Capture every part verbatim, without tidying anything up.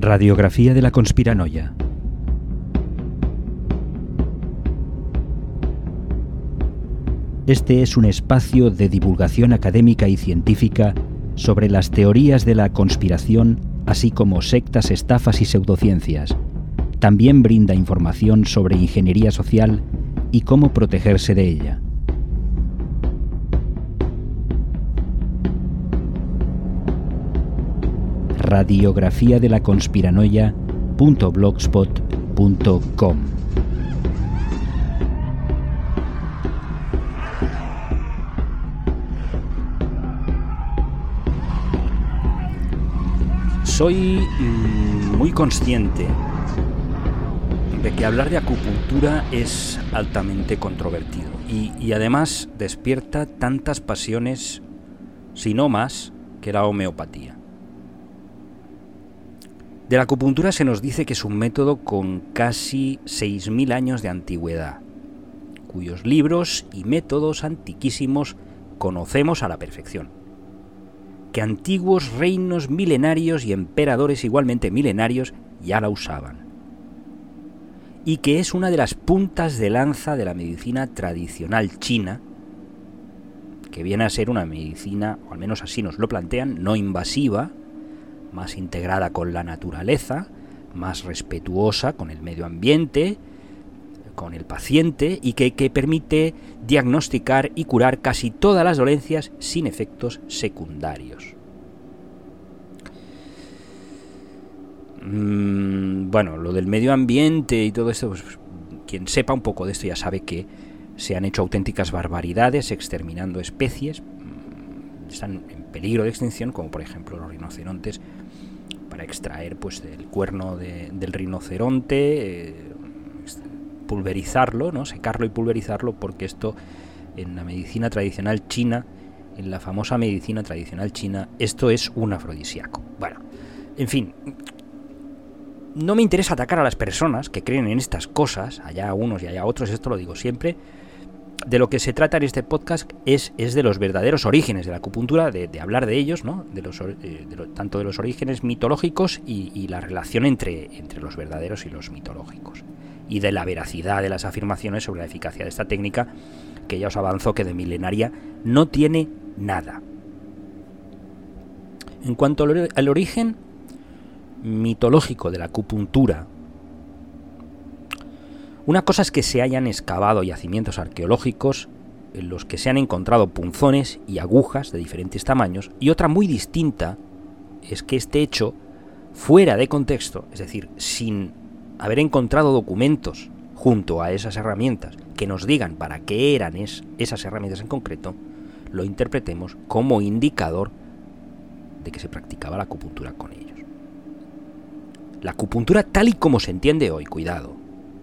Radiografía de la conspiranoia. Este es un espacio de divulgación académica y científica sobre las teorías de la conspiración, así como sectas, estafas y pseudociencias. También brinda información sobre ingeniería social y cómo protegerse de ella. Radiografía de la conspiranoia punto blogspot punto com. Soy muy consciente de que hablar de acupuntura es altamente controvertido y, y además despierta tantas pasiones, si no más, que la homeopatía. De la acupuntura se nos dice que es un método con casi seis mil años de antigüedad, cuyos libros y métodos antiquísimos conocemos a la perfección, que antiguos reinos milenarios y emperadores igualmente milenarios ya la usaban, y que es una de las puntas de lanza de la medicina tradicional china, que viene a ser una medicina, o al menos así nos lo plantean, no invasiva, más integrada con la naturaleza, más respetuosa con el medio ambiente, con el paciente, y que, que permite diagnosticar y curar casi todas las dolencias sin efectos secundarios. Mm, bueno, lo del medio ambiente y todo esto, pues, quien sepa un poco de esto ya sabe que se han hecho auténticas barbaridades exterminando especies, están en peligro de extinción, como por ejemplo los rinocerontes, para extraer pues el cuerno de, del rinoceronte, eh, pulverizarlo, ¿no? Secarlo y pulverizarlo, porque esto en la medicina tradicional china, en la famosa medicina tradicional china, esto es un afrodisíaco. Bueno, en fin, no me interesa atacar a las personas que creen en estas cosas, allá unos y allá otros, esto lo digo siempre. De lo que se trata en este podcast es, es de los verdaderos orígenes de la acupuntura, de, de hablar de ellos, ¿no? De los, eh, de lo, tanto de los orígenes mitológicos y, y la relación entre, entre los verdaderos y los mitológicos, y de la veracidad de las afirmaciones sobre la eficacia de esta técnica, que ya os avanzo que de milenaria no tiene nada. En cuanto al, al origen mitológico de la acupuntura, una cosa es que se hayan excavado yacimientos arqueológicos en los que se han encontrado punzones y agujas de diferentes tamaños, y otra muy distinta es que este hecho, fuera de contexto, es decir, sin haber encontrado documentos junto a esas herramientas que nos digan para qué eran es, esas herramientas en concreto, lo interpretemos como indicador de que se practicaba la acupuntura con ellos. La acupuntura tal y como se entiende hoy, cuidado,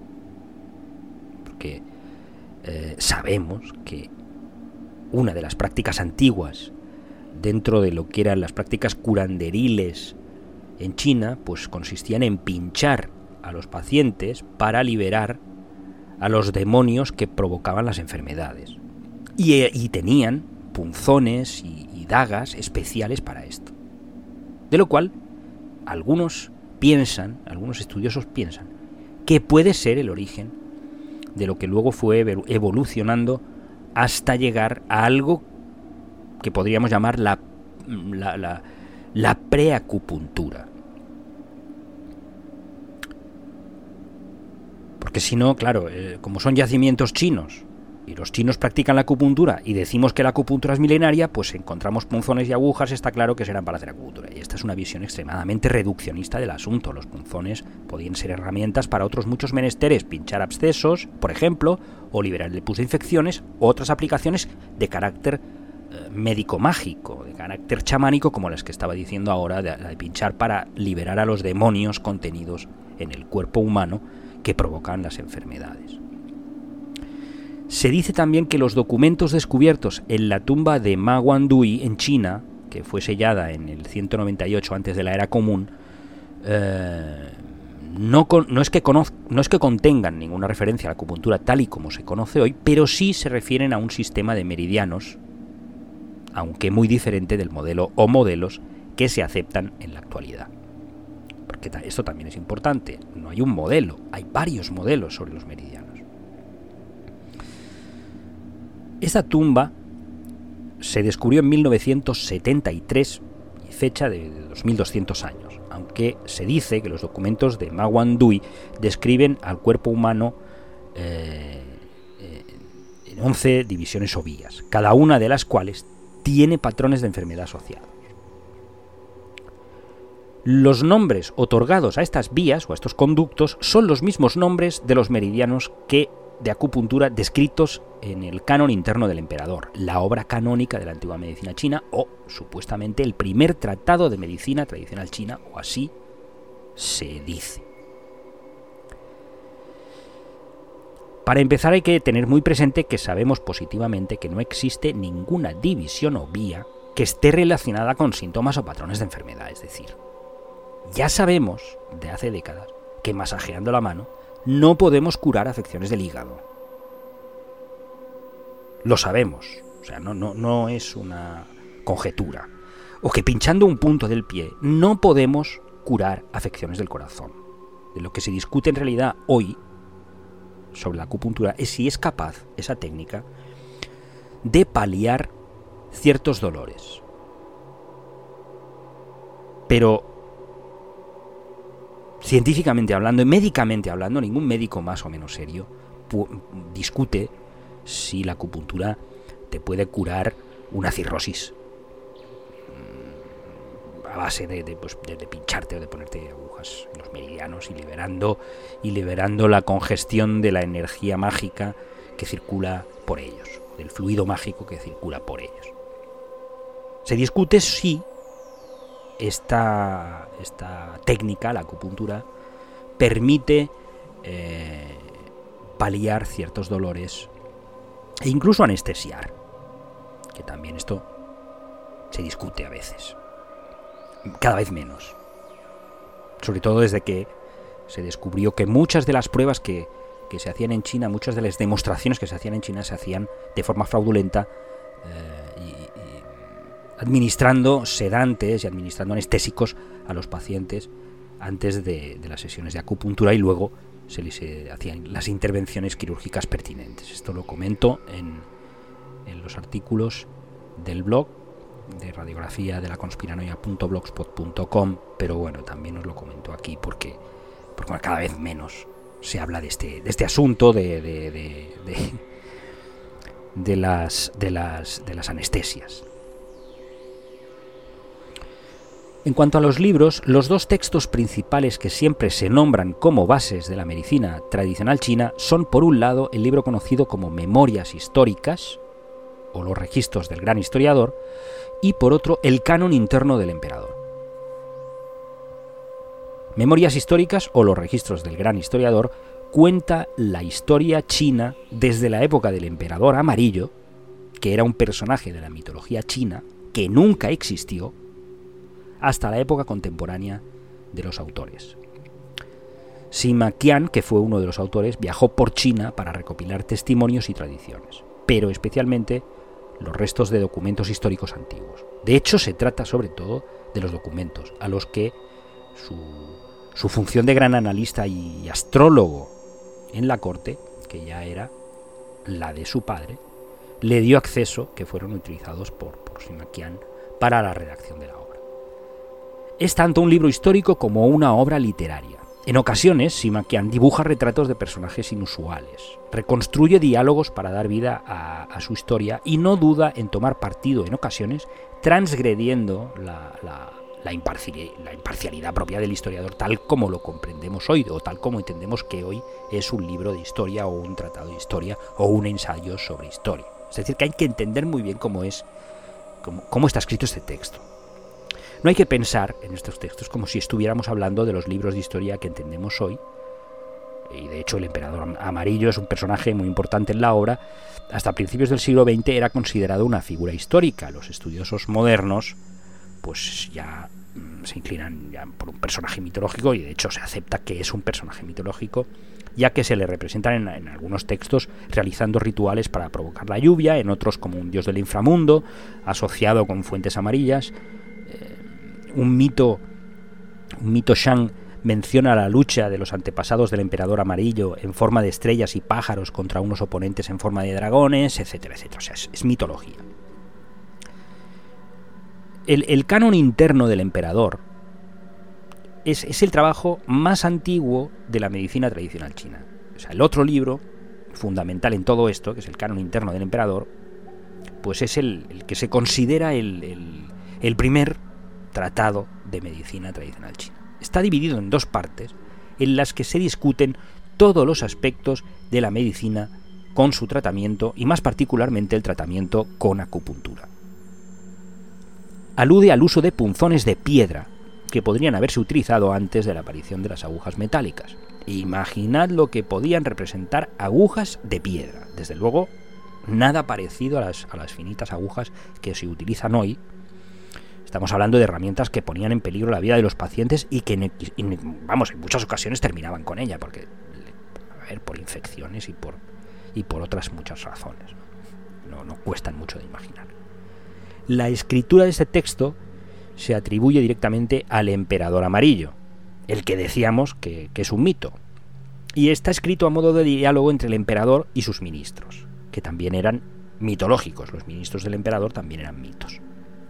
que eh, sabemos que una de las prácticas antiguas dentro de lo que eran las prácticas curanderiles en China, pues consistían en pinchar a los pacientes para liberar a los demonios que provocaban las enfermedades, y, y tenían punzones y, y dagas especiales para esto, de lo cual algunos piensan, algunos estudiosos piensan que puede ser el origen de lo que luego fue evolucionando hasta llegar a algo que podríamos llamar la, la, la, la preacupuntura. Porque si no, claro, eh, como son yacimientos chinos, y los chinos practican la acupuntura, y decimos que la acupuntura es milenaria, pues encontramos punzones y agujas, está claro que serán para hacer acupuntura. Y esta es una visión extremadamente reduccionista del asunto. Los punzones podían ser herramientas para otros muchos menesteres, pinchar abscesos, por ejemplo, o liberar el pus de infecciones, otras aplicaciones de carácter eh, médico-mágico, de carácter chamánico, como las que estaba diciendo ahora, de, de pinchar para liberar a los demonios contenidos en el cuerpo humano que provocan las enfermedades. Se dice también que los documentos descubiertos en la tumba de Ma Wandui en China, que fue sellada en el ciento noventa y ocho antes de la era común, eh, no, con, no, es que conoz, no es que contengan ninguna referencia a la acupuntura tal y como se conoce hoy, pero sí se refieren a un sistema de meridianos, aunque muy diferente del modelo o modelos que se aceptan en la actualidad. porque esto también es importante, no hay un modelo, hay varios modelos sobre los meridianos. Esta tumba se descubrió en mil novecientos setenta y tres, y fecha de dos mil doscientos años, aunque se dice que los documentos de Ma Wandui describen al cuerpo humano eh, eh, en once divisiones o vías, cada una de las cuales tiene patrones de enfermedad asociados. Los nombres otorgados a estas vías o a estos conductos son los mismos nombres de los meridianos que de acupuntura descritos en el canon interno del emperador, la obra canónica de la antigua medicina china, o supuestamente el primer tratado de medicina tradicional china, o así se dice. Para empezar, hay que tener muy presente que sabemos positivamente que no existe ninguna división o vía que esté relacionada con síntomas o patrones de enfermedad. Es decir, ya sabemos de hace décadas que masajeando la mano no podemos curar afecciones del hígado. Lo sabemos, o sea, no, no, no es una conjetura. O que pinchando un punto del pie no podemos curar afecciones del corazón. De lo que se discute en realidad hoy sobre la acupuntura es si es capaz esa técnica de paliar ciertos dolores. Pero científicamente hablando y médicamente hablando, ningún médico más o menos serio discute si la acupuntura te puede curar una cirrosis a base de, de, pues, de, de pincharte o de ponerte agujas en los meridianos y liberando, y liberando la congestión de la energía mágica que circula por ellos, del fluido mágico que circula por ellos. Se discute si esta, esta técnica, la acupuntura, permite eh, paliar ciertos dolores e incluso anestesiar, que también esto se discute a veces, cada vez menos, sobre todo desde que se descubrió que muchas de las pruebas que, que se hacían en China, muchas de las demostraciones que se hacían en China se hacían de forma fraudulenta, eh, y, y administrando sedantes y administrando anestésicos a los pacientes antes de, de las sesiones de acupuntura, y luego se les eh, hacían las intervenciones quirúrgicas pertinentes. Esto lo comento en, en los artículos del blog de radiografía de la conspiranoia punto blogspot punto com, pero bueno, también os lo comento aquí porque, porque bueno, cada vez menos se habla de este, de este asunto de, de, de, de, de, las, de, las, de las anestesias. En cuanto a los libros, los dos textos principales que siempre se nombran como bases de la medicina tradicional china son, por un lado, el libro conocido como Memorias Históricas, o los registros del gran historiador, y por otro, el canon interno del emperador. Memorias Históricas, o los registros del gran historiador, cuenta la historia china desde la época del emperador amarillo, que era un personaje de la mitología china que nunca existió, hasta la época contemporánea de los autores. Sima Qian, que fue uno de los autores, viajó por China para recopilar testimonios y tradiciones, pero especialmente los restos de documentos históricos antiguos. De hecho, se trata sobre todo de los documentos, a los que su, su función de gran analista y astrólogo en la corte, que ya era la de su padre, le dio acceso, que fueron utilizados por, por Sima Qian para la redacción de la obra. Es tanto un libro histórico como una obra literaria. En ocasiones, Sima Qian dibuja retratos de personajes inusuales, reconstruye diálogos para dar vida a, a su historia y no duda en tomar partido en ocasiones, transgrediendo la, la, la, imparcialidad, la imparcialidad propia del historiador tal como lo comprendemos hoy, o tal como entendemos que hoy es un libro de historia o un tratado de historia o un ensayo sobre historia. Es decir, que hay que entender muy bien cómo es, cómo, cómo está escrito este texto. No hay que pensar en estos textos como si estuviéramos hablando de los libros de historia que entendemos hoy, y de hecho el emperador amarillo es un personaje muy importante en la obra. Hasta principios del siglo veinte era considerado una figura histórica. Los estudiosos modernos pues ya mm, se inclinan ya por un personaje mitológico, y de hecho se acepta que es un personaje mitológico, ya que se le representan en, en algunos textos realizando rituales para provocar la lluvia, en otros como un dios del inframundo, asociado con fuentes amarillas. Un mito Un mito Shang menciona la lucha de los antepasados del emperador amarillo en forma de estrellas y pájaros contra unos oponentes en forma de dragones, etcétera, etcétera. O sea, es, es mitología. El, el canon interno del emperador es, es el trabajo más antiguo de la medicina tradicional china. O sea, el otro libro fundamental en todo esto, que es el canon interno del emperador, pues es el, el que se considera el, el, el primer tratado de medicina tradicional china. Está dividido en dos partes en las que se discuten todos los aspectos de la medicina con su tratamiento y más particularmente el tratamiento con acupuntura. Alude al uso de punzones de piedra que podrían haberse utilizado antes de la aparición de las agujas metálicas. Imaginad lo que podían representar agujas de piedra. Desde luego, nada parecido a las, a las finitas agujas que se utilizan hoy. Estamos hablando de herramientas que ponían en peligro la vida de los pacientes y que, en, vamos, en muchas ocasiones terminaban con ella, porque, a ver, por infecciones y por, y por otras muchas razones. No, no cuestan mucho de imaginar. La escritura de este texto se atribuye directamente al emperador amarillo, el que decíamos que, que es un mito, y está escrito a modo de diálogo entre el emperador y sus ministros, que también eran mitológicos. Los ministros del emperador también eran mitos.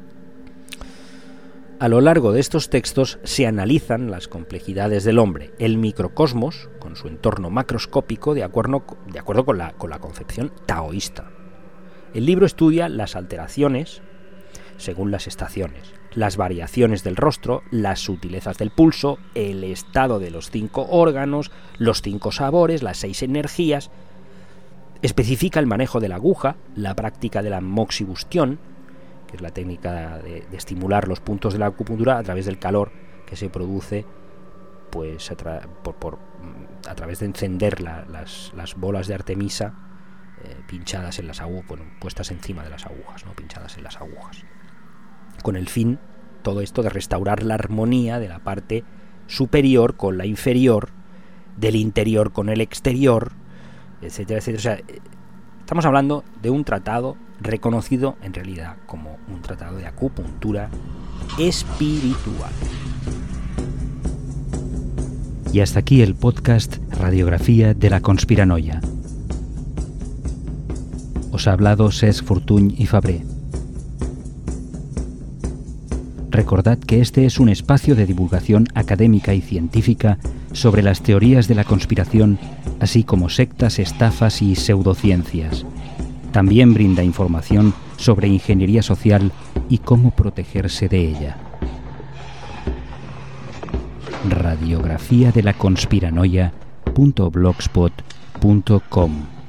A lo largo de estos textos se analizan las complejidades del hombre, el microcosmos, con su entorno macroscópico, de acuerdo, de acuerdo con, la, con la concepción taoísta. El libro estudia las alteraciones según las estaciones, las variaciones del rostro, las sutilezas del pulso, el estado de los cinco órganos, los cinco sabores, las seis energías. Especifica el manejo de la aguja, la práctica de la moxibustión, que es la técnica de, de estimular los puntos de la acupuntura a través del calor que se produce pues a, tra por, por, a través de encender la, las, las bolas de Artemisa eh, pinchadas en las agujas, bueno, puestas encima de las agujas, no pinchadas en las agujas, con el fin, todo esto, de restaurar la armonía de la parte superior con la inferior, del interior con el exterior, etcétera, etcétera. O sea, estamos hablando de un tratado reconocido en realidad como un tratado de acupuntura espiritual. Y hasta aquí el podcast Radiografía de la Conspiranoia. Os ha hablado Cesc Fortuny y Fabré. Recordad que este es un espacio de divulgación académica y científica sobre las teorías de la conspiración, así como sectas, estafas y pseudociencias. También brinda información sobre ingeniería social y cómo protegerse de ella. Radiografía de la conspiranoia punto blogspot punto com